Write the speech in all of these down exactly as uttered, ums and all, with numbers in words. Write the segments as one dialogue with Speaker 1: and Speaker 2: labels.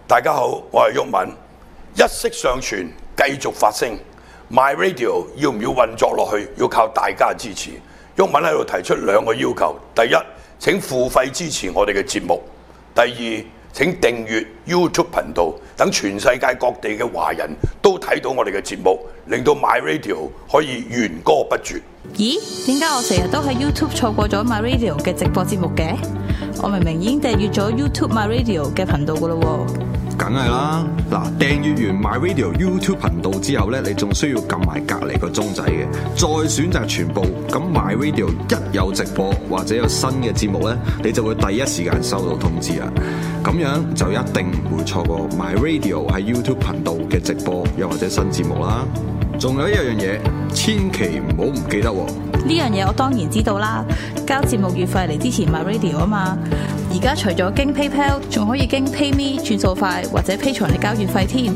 Speaker 1: 大家好，我係毓民，一息尚存，繼續發聲。My Radio 要唔要運作落去，要靠大家支持。毓民喺度提出兩個要求：第一，請付費支持我哋嘅節目；第二，請訂閱 YouTube 頻道，等全世界各地嘅華人都睇到我哋嘅節目，令到 My Radio 可以弦歌不絕。
Speaker 2: 咦？點解我成日都喺 YouTube 錯過咗 My Radio 嘅直播節目嘅？我明明已經訂閱咗 YouTube My Radio 嘅頻道噶咯喎。
Speaker 3: 梗係啦，嗱，訂閱完 My Radio YouTube 頻道之後咧，你仲需要撳埋隔離個鐘仔嘅，再選擇全部。咁 My Radio 一有直播或者有新嘅節目咧，你就會第一時間收到通知啦。咁樣就一定唔會錯過 My Radio 喺 YouTube 頻道嘅直播又或者新節目啦。仲有一樣嘢，千祈唔好唔記得喎。
Speaker 2: 呢樣嘢我當然知道啦，交節目月費嚟支持 My Radio 啊嘛。而家除咗經 PayPal， 仲可以經 PayMe 轉數快或者 Patreon嚟交月費添。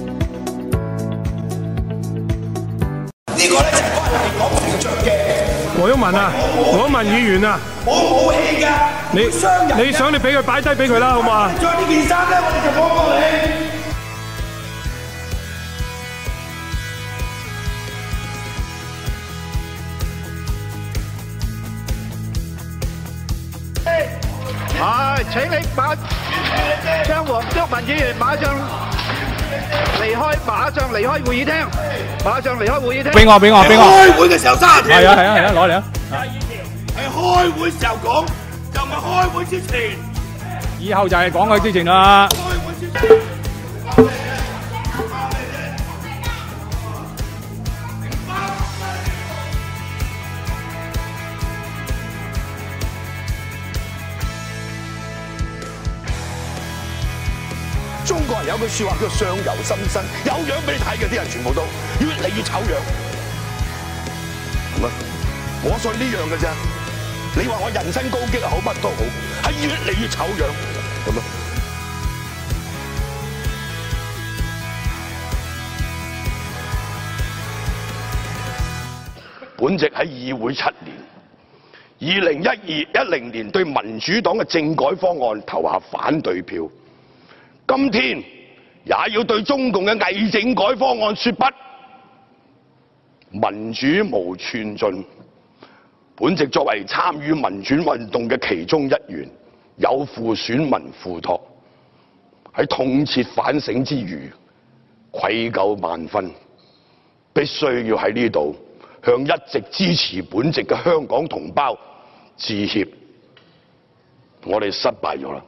Speaker 4: 呢個咧就係關於講成長嘅。
Speaker 5: 黃毓民啊，黃毓民議員啊，
Speaker 4: 我冇氣㗎，
Speaker 5: 你你想你俾佢擺低俾佢啦，好嘛？
Speaker 4: 着呢件衫咧，我哋就幫過你。
Speaker 6: 係，請你馬將黃毓民議員馬上離開，馬上離開會議廳，馬上離開會議廳。
Speaker 5: 俾我，俾我，俾我。
Speaker 4: 開會嘅時候三十條。
Speaker 5: 係啊，係啊，係啊，攞嚟啊！
Speaker 4: 係開會時候講，就唔係開會之前。
Speaker 5: 以後就係講佢之前啦。
Speaker 4: 開會之前。中國人有句説話叫相由心生，有樣俾你睇嘅啲人全部都越嚟越醜樣，係咪？我信呢樣嘅啫。你話我人身攻擊又好，乜都好，係越嚟越醜樣，係咪？本席喺議會七年，二零一二一零年對民主黨嘅政改方案投下反對票。今天也要對中共嘅偽政改方案說不，民主無寸進。本席作為參與民主運動嘅其中一員，有負選民付託，喺痛切反省之餘，愧疚萬分，必須要喺呢度向一直支持本席嘅香港同胞致歉。我哋失敗咗啦！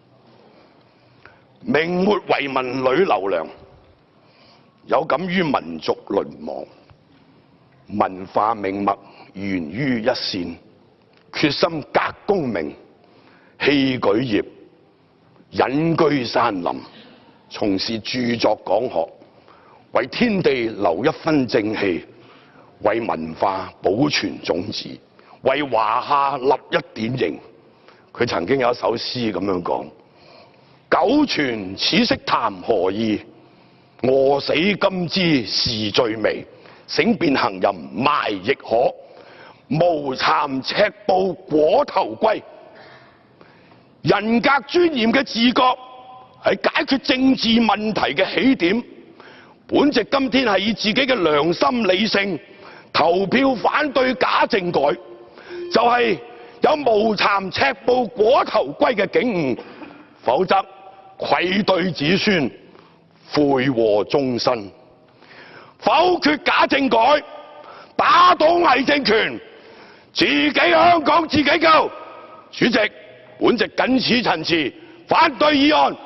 Speaker 4: 明末遺民呂留良有感於民族淪亡，文化命脈源於一線，決心革功名，棄舉業，隱居山林，從事著作講學，為天地留一分正氣，為文化保存種子，為華夏立一典型。佢曾經有一首詩咁樣講：久存此色談何意？餓死今朝是最微。醒變行吟埋亦可，無蠶赤布裹頭龜。人格尊嚴嘅自覺係解決政治問題嘅起點。本席今天係以自己嘅良心理性投票反對假政改，就係、是、有無蠶赤布裹頭龜嘅警悟，否則愧對子孫，悔禍終身。否決假政改，打倒偽政權，自己香港自己救。主席，本席謹此陳辭，反對議案。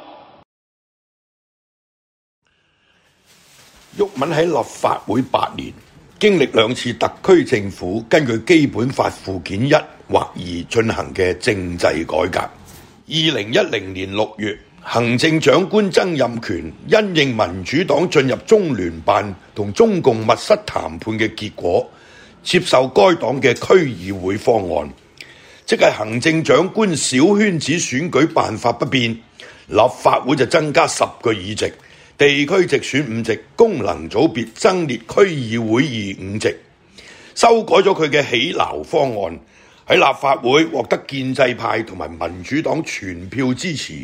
Speaker 1: 毓民喺立法會八年，經歷兩次特區政府根據基本法附件一或二進行嘅政制改革。二零一零年六月，行政長官曾蔭權因應民主黨進入中聯辦同中共密室談判嘅結果，接受該黨嘅區議會方案，即係行政長官小圈子選舉辦法不變，立法會就增加十個議席，地區直選五席，功能組別增列區議會議五席，修改咗佢嘅起錨方案，喺立法會獲得建制派同埋民主黨全票支持，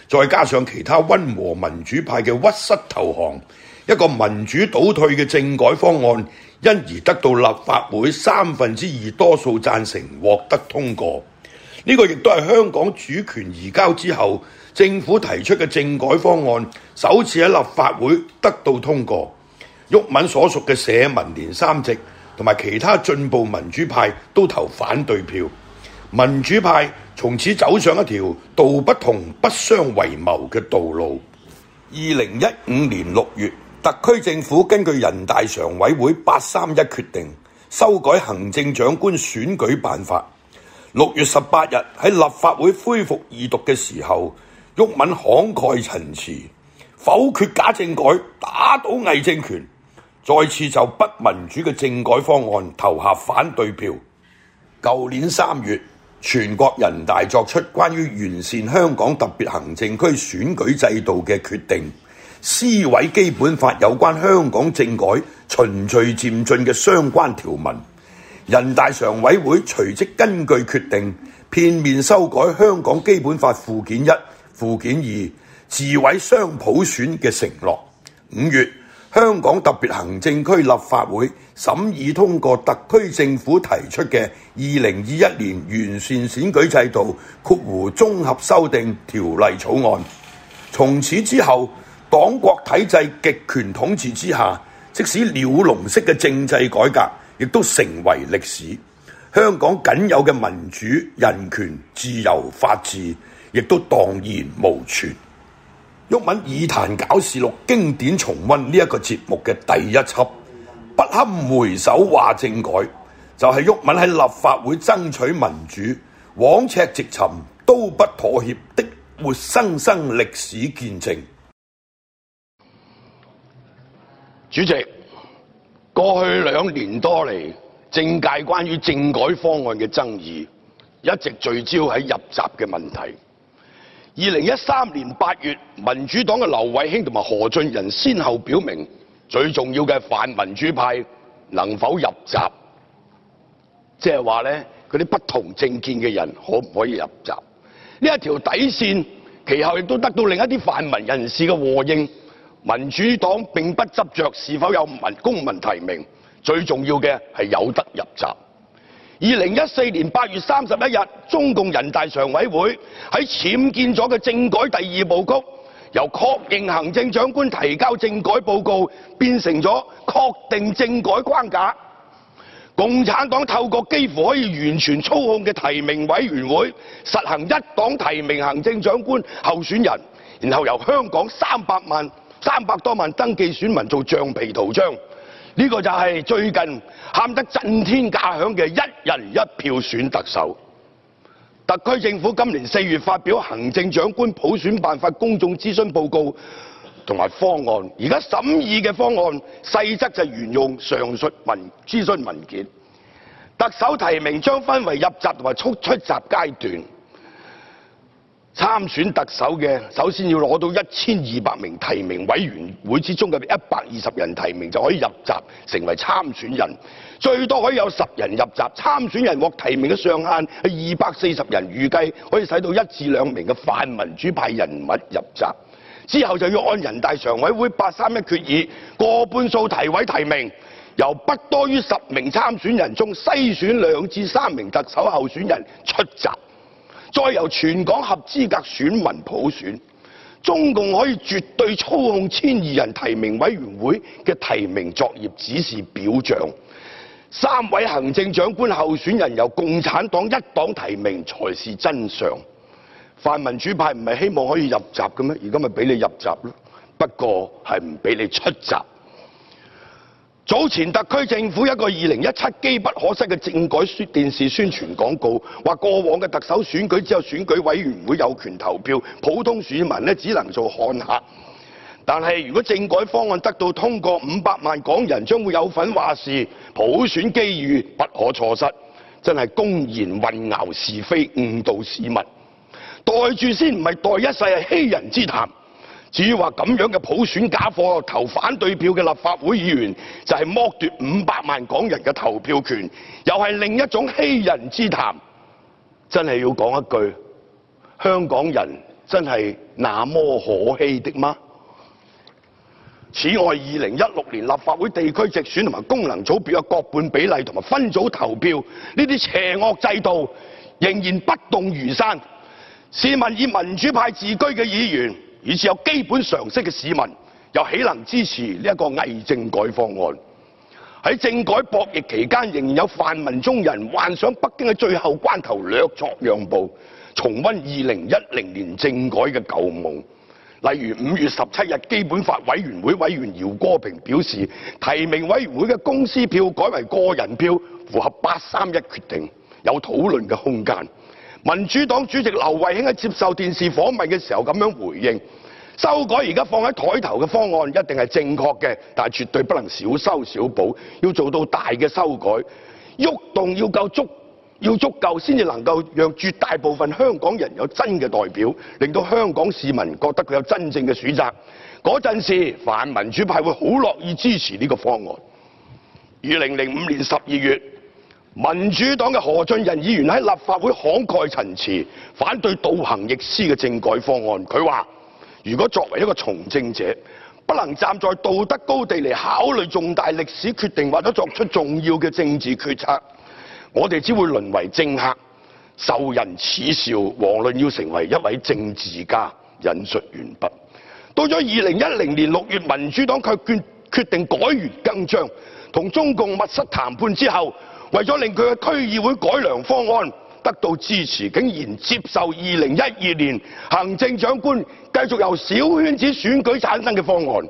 Speaker 1: 再加上其他溫和民主派嘅屈膝投降，一個民主倒退嘅政改方案，因而得到立法會三分之二多數贊成，獲得通過。呢、這個亦都係香港主權移交之後，政府提出嘅政改方案首次喺立法會得到通過。毓民所屬嘅社民連三席同埋其他進步民主派都投反對票，民主派從此走上一條道不同不相為謀嘅道路。二零一五年六月，特區政府根據人大常委會八三一決定，修改行政長官選舉辦法。六月十八日喺立法會恢復二讀嘅時候，毓民慷慨陳詞，否決假政改，打倒偽政權，再次就不民主嘅政改方案投下反對票。舊年三月，全國人大作出關於完善香港特別行政區選舉制度嘅決定，撕毀基本法有關香港政改循序漸進嘅相關條文。人大常委會隨即根據決定，片面修改香港基本法附件一、附件二，自毀雙普選嘅承諾。五月，香港特別行政區立法會審議通過特區政府提出嘅二零二一年完善選舉制度括弧綜合修訂條例草案。從此之後，黨國體制極權統治之下，即使鳥籠式嘅政制改革，亦都成為歷史。香港僅有嘅民主、人權、自由、法治，亦都蕩然無存。毓民議壇搞事錄經典重溫呢一個節目嘅第一輯，不堪回首話政改，就係、是、毓民喺立法會爭取民主、枉尺直尋、都不妥協的活生生歷史見證。
Speaker 4: 主席，過去兩年多嚟，政界關於政改方案嘅爭議，一直聚焦喺入閘嘅問題。二零一三年八月，民主黨嘅劉慧卿同埋何俊仁先後表明，最重要嘅泛民主派能否入閘，即係話咧，嗰啲不同政見嘅人可唔可以入閘？呢一條底線，其後亦都得到另一啲泛民人士嘅和應。民主黨並不執着是否有民公民提名，最重要嘅係有得入閘。二零一四年八月三十一日，中共人大常委會喺僭建咗嘅政改第二部曲，由確認行政長官提交政改報告，變成咗確定政改框架。共產黨透過幾乎可以完全操控嘅提名委員會，實行一黨提名行政長官候選人，然後由香港三百萬、三百多萬登記選民做橡皮圖章。呢個就係最近喊得震天價響嘅一人一票選特首。特區政府今年四月發表行政長官普選辦法公眾諮詢報告同埋方案，而家審議嘅方案細則就沿用上述文諮詢文件。特首提名將分為入閘同埋出出閘階段。參選特首嘅首先要攞到一千二百名提名委員會之中嘅一百二十人提名就可以入閘成為參選人，最多可以有十人入閘。參選人獲提名嘅上限係二百四十人，預計可以使到一至兩名嘅泛民主派人物入閘。之後就要按人大常委會八三一決議過半數提委提名，由不多於十名參選人中篩選兩至三名特首候選人出閘。再由全港合資格選民普選，中共可以絕對操控千二人提名委員會嘅提名作業指示表彰。三位行政長官候選人由共產黨一黨提名才是真相。泛民主派唔係希望可以入閘嘅咩？而家咪俾你入閘咯，不過係唔俾你出閘。早前特區政府一個二零一七機不可失嘅政改宣電視宣傳廣告，話過往嘅特首選舉只有選舉委員會有權投票，普通市民呢只能做看客。但係如果政改方案得到通過，五百萬港人將會有份話事，普選機遇不可錯失，真係公然混淆是非，誤導市民。袋住先唔係袋一世，係欺人之談。至於話咁樣嘅普選假貨投反對票嘅立法會議員，就係剝奪五百萬港人嘅投票權，又係另一種欺人之談。真係要講一句，香港人真係那麼可欺的嗎？此外，二零一六年立法會地區直選同埋功能組別嘅各半比例同埋分組投票呢啲邪惡制度仍然不動如山。試問以民主派自居嘅議員，以至有基本常識嘅市民，又豈能支持呢一個偽政改方案？喺政改博弈期間，仍然有泛民中人幻想北京喺最後關頭略作讓步，重溫二零一零年政改嘅舊夢。例如五月十七日，基本法委員會委員饒戈平表示，提名委員會嘅公司票改為個人票，符合八三一決定，有討論嘅空間。民主黨主席劉慧卿喺接受電視訪問嘅時候咁樣回應：修改而家放喺台頭嘅方案一定係正確嘅，但係絕對不能小修小補，要做到大嘅修改，喐動要夠足。要足夠先至能夠讓絕大部分香港人有真嘅代表，令到香港市民覺得佢有真正嘅選擇。嗰陣時，泛民主派會好樂意支持呢個方案。二零零五年十二月，民主黨嘅何俊仁議員喺立法會慷慨陳詞，反對倒行逆施嘅政改方案。佢話：如果作為一個從政者，不能站在道德高地嚟考慮重大歷史決定或者作出重要嘅政治決策，我哋只會淪為政客，受人恥笑。遑論要成為一位政治家。引述完畢。到咗二零一零年六月，民主黨卻決決定改弦更張，同中共密室談判之後，為咗令佢嘅區議會改良方案得到支持，竟然接受二零一二年行政長官繼續由小圈子選舉產生嘅方案。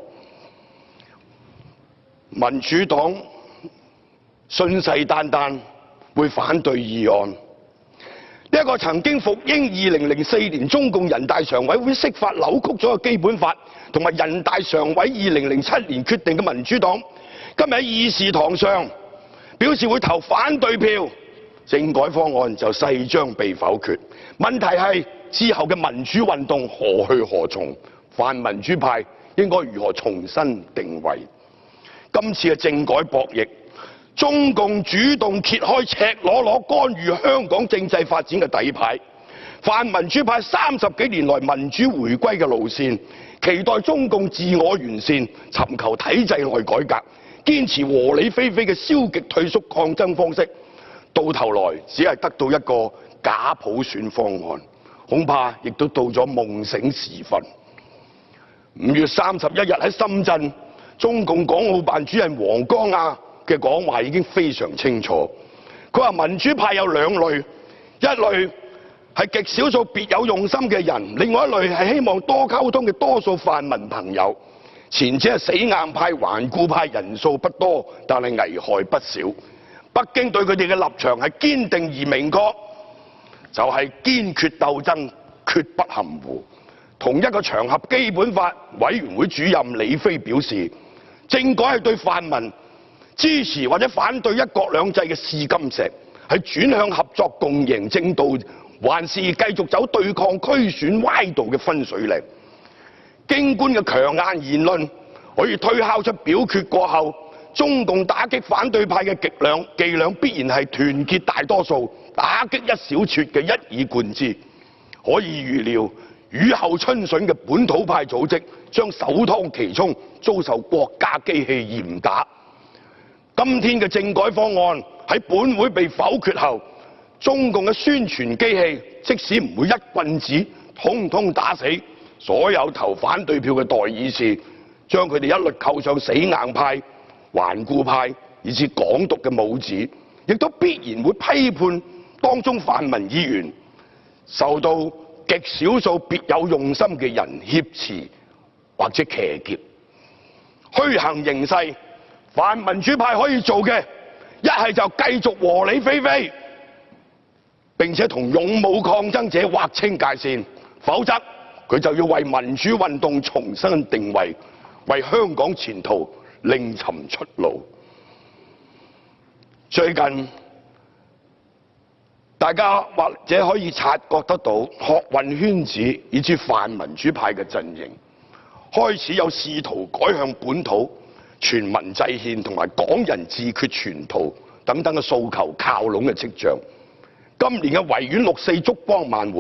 Speaker 4: 民主黨信誓旦旦會反對議案。呢一個曾經服膺二零零四年中共人大常委會釋法扭曲咗嘅基本法，同埋人大常委二零零七年決定嘅民主黨，今日喺議事堂上表示會投反對票，政改方案就勢將被否決。問題係之後嘅民主運動何去何從？泛民主派應該如何重新定位？今次嘅政改博弈，中共主動揭開赤裸裸干預香港政制發展嘅底牌，泛民主派三十幾年來民主回歸嘅路線，期待中共自我完善，尋求體制內改革，堅持和理非非嘅消極退縮抗爭方式，到頭來只係得到一個假普選方案，恐怕亦都到咗夢醒時分。五月三十一日喺深圳，中共港澳辦主任王光亞嘅講話已經非常清楚，佢話民主派有兩類，一類係極少數別有用心嘅人，另外一類係希望多溝通嘅多數泛民朋友。前者係死硬派、頑固派，人數不多，但係危害不少。北京對佢哋嘅立場係堅定而明確，就係堅決鬥爭，決不含糊。同一個場合，基本法委員會主任李飛表示，政改係對泛民支持或者反對一國兩制嘅試金石，係轉向合作共贏正道，還是繼續走對抗區選歪道嘅分水嶺。京官嘅強硬言論可以推敲出表決過後，中共打擊反對派嘅伎倆伎倆必然係團結大多數，打擊一小撮嘅一以貫之。可以預料，雨後春筍嘅本土派組織將首當其衝，遭受國家機器嚴打。今天嘅政改方案喺本會被否決後，中共嘅宣傳機器即使唔會一棍子通通打死所有投反對票嘅代議士，將佢哋一律扣上死硬派、頑固派以至港獨嘅帽子，亦都必然會批判當中泛民議員受到極少數別有用心嘅人挾持或者騎劫。虛行形勢，泛民主派可以做嘅，一係就繼續和理非非，並且同勇武抗爭者劃清界線，否則佢就要為民主運動重新定位，為香港前途另尋出路。最近大家或者可以察覺得到，學運圈子以至泛民主派嘅陣營開始有試圖改向本土、全民制憲同埋港人自決全圖等等嘅訴求靠攏嘅跡象。今年嘅維園六四燭光晚會，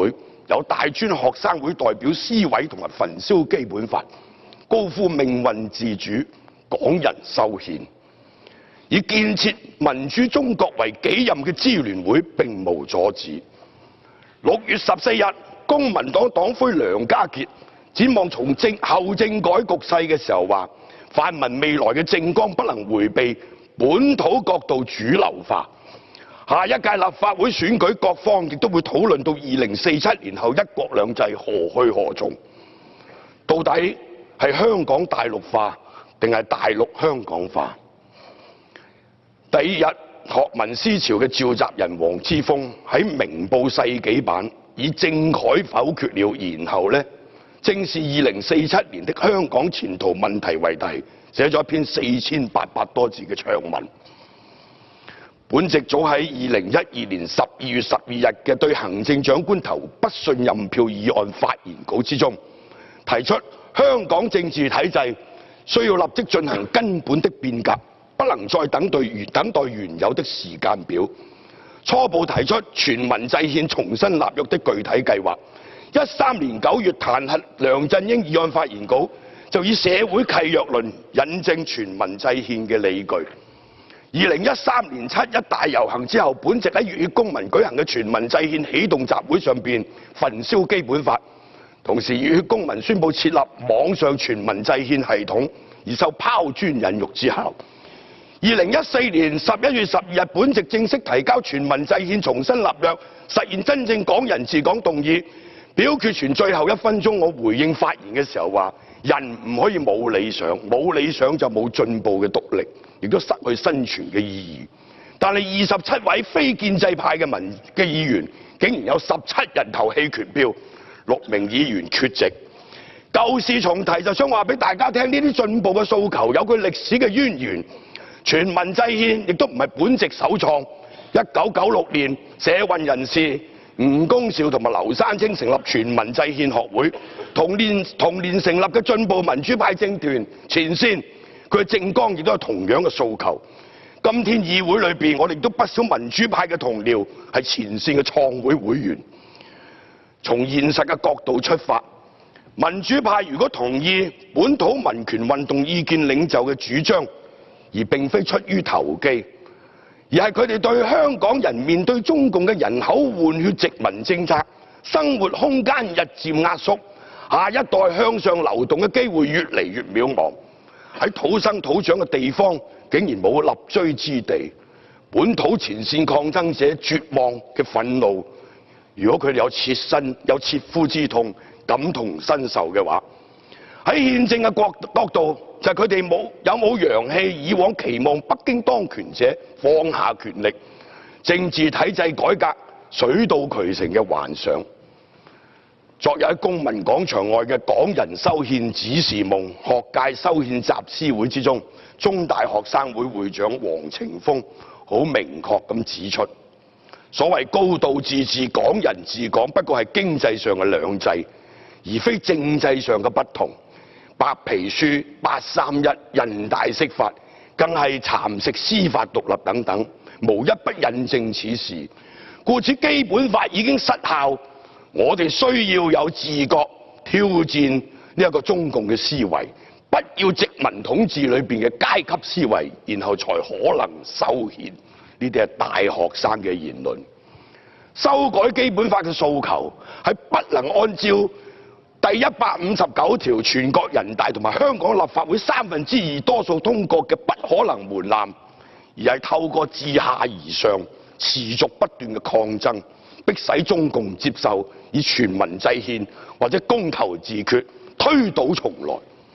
Speaker 4: 有大專學生會代表撕毀同埋焚燒基本法，高呼命運自主、港人修憲。以建設民主中國為己任嘅支聯會並無阻止。六月十四日，公民黨黨魁梁家傑展望從政後政改局勢嘅時候話，泛民未來嘅政綱不能迴避本土角度主流化。下一屆立法會選舉，各方亦都會討論到二零四七年後一國兩制何去何從。到底係香港大陸化定係大陸香港化？第二日，學民思潮嘅召集人黃之鋒喺《明報》世紀版以政改否決了，然後呢，正是二零四七年的香港前途問題為題，寫咗一篇四千八百多字嘅長文。本席早喺二零一二年十二月十二日嘅對行政長官投不信任票議案發言稿之中，提出香港政治體制需要立即進行根本的變革，不能再等待原等待原有的時間表。初步提出全民制憲重新立約的具體計劃。一三年九月彈劾梁振英議案發言稿就以社會契約論引證全民制憲嘅理據。二零一三年七一大遊行之後，本席喺熱血公民舉行嘅全民制憲啟動集會上邊焚燒基本法，同時熱血公民宣布設立網上全民制憲系統，而受拋磚引玉之效。二零一四年十一月十二日，本席正式提交全民制憲重新立約，實現真正港人治港動議。表決前最後一分鐘，我回應發言嘅時候話：人唔可以冇理想，冇理想就冇進步嘅動力，亦都失去生存嘅意義。但係二十七位非建制派嘅民嘅議員，竟然有十七人投棄權票，六名議員缺席。舊事重提，就想話俾大家聽，呢啲進步嘅訴求有佢歷史嘅淵源。全民制憲亦都唔係本席首創。一九九六年，社運人士吳恭劭同埋劉山青成立全民制憲學會，同年同年成立嘅進步民主派政團前線，佢嘅政綱亦都有同樣嘅訴求。今天議會裏邊，我哋都不少民主派嘅同僚係前線嘅創會會員。從現實嘅角度出發，民主派如果同意本土民權運動意見領袖嘅主張，而並非出於投機，而係佢哋對香港人面對中共嘅人口換血殖民政策，生活空間日漸壓縮，下一代向上流動嘅機會越嚟越渺茫。喺土生土長嘅地方，竟然冇立錐之地。本土前線抗爭者絕望嘅憤怒，如果佢哋有切身有切膚之痛，感同身受嘅話，喺憲政嘅角角度，就係佢哋冇有冇揚棄以往期望北京當權者放下權力、政治體制改革水到渠成嘅幻想。昨日喺公民廣場外嘅港人修憲指示夢學界修憲集思會之中，中大學生會會長黃晴峰好明確咁指出，所謂高度自治、港人治港，不過係經濟上嘅兩制，而非政制上嘅不同。白皮書、八三一、人大釋法，更係蠶食司法獨立等等，無一不印證此事。故此，基本法已經失效，我哋需要有自覺挑戰呢一個中共嘅思維，不要殖民統治裏邊嘅階級思維，然後才可能修憲。呢啲係大學生嘅言論。修改基本法嘅訴求係不能按照第一百五十九條全國人大同埋香港立法會三分之二多數通過嘅不可能門檻，而係透過自下而上持續不斷嘅抗爭，迫使中共接受以全民制憲或者公投自決推倒重來。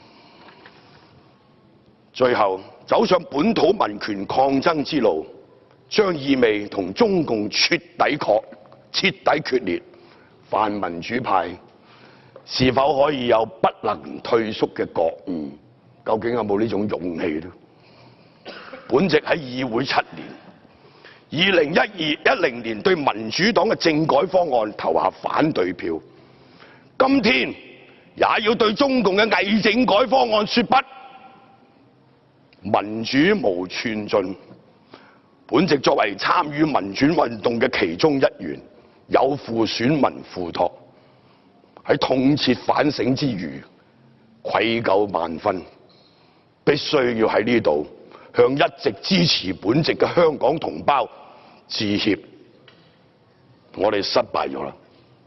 Speaker 4: 最後走上本土民權抗爭之路，將意味同中共徹底確徹底決裂。泛民主派是否可以有不能退縮嘅覺悟？究竟有冇呢種勇氣呢？本席喺議會七年，二零一二一零年對民主黨嘅政改方案投下反對票，今天也要對中共嘅偽政改方案說不。民主無寸進，本席作為參與民主運動嘅其中一員，有負選民付託。 喺痛切反省之餘，愧疚萬分，必須要喺呢度向一直支持本席嘅香港同胞致歉。我哋失敗咗啦！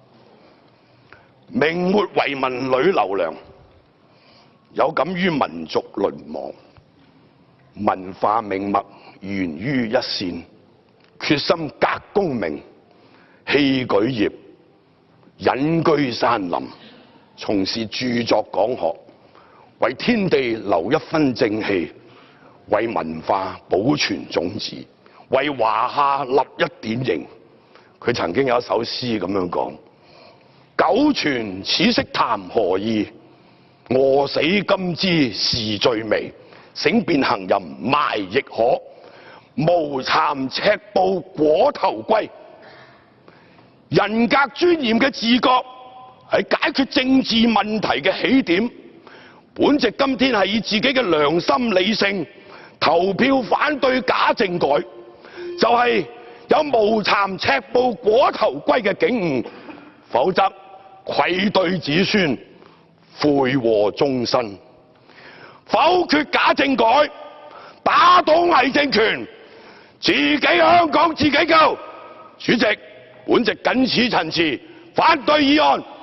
Speaker 4: 明末遺民呂留良有感於民族淪亡，文化命脈源於一線，決心革功名，棄舉業，隱居山林，從事著作講學，為天地留一分正氣，為文化保存種子，為華夏立一典型。佢曾經有一首詩咁樣講：久存此色談何意？餓死今朝是最微。醒變行吟埋亦可，無蠶赤布裹頭龜。人格尊嚴嘅自覺係解決政治問題嘅起點。本席今天係以自己嘅良心理性投票反對假政改，就係、是、有無蠶赤布裹頭龜嘅警悟，否則愧對子孫，悔禍終身。否決假政改，打倒偽政權，自己香港自己救。主席，本席謹此陳辭，反對議案。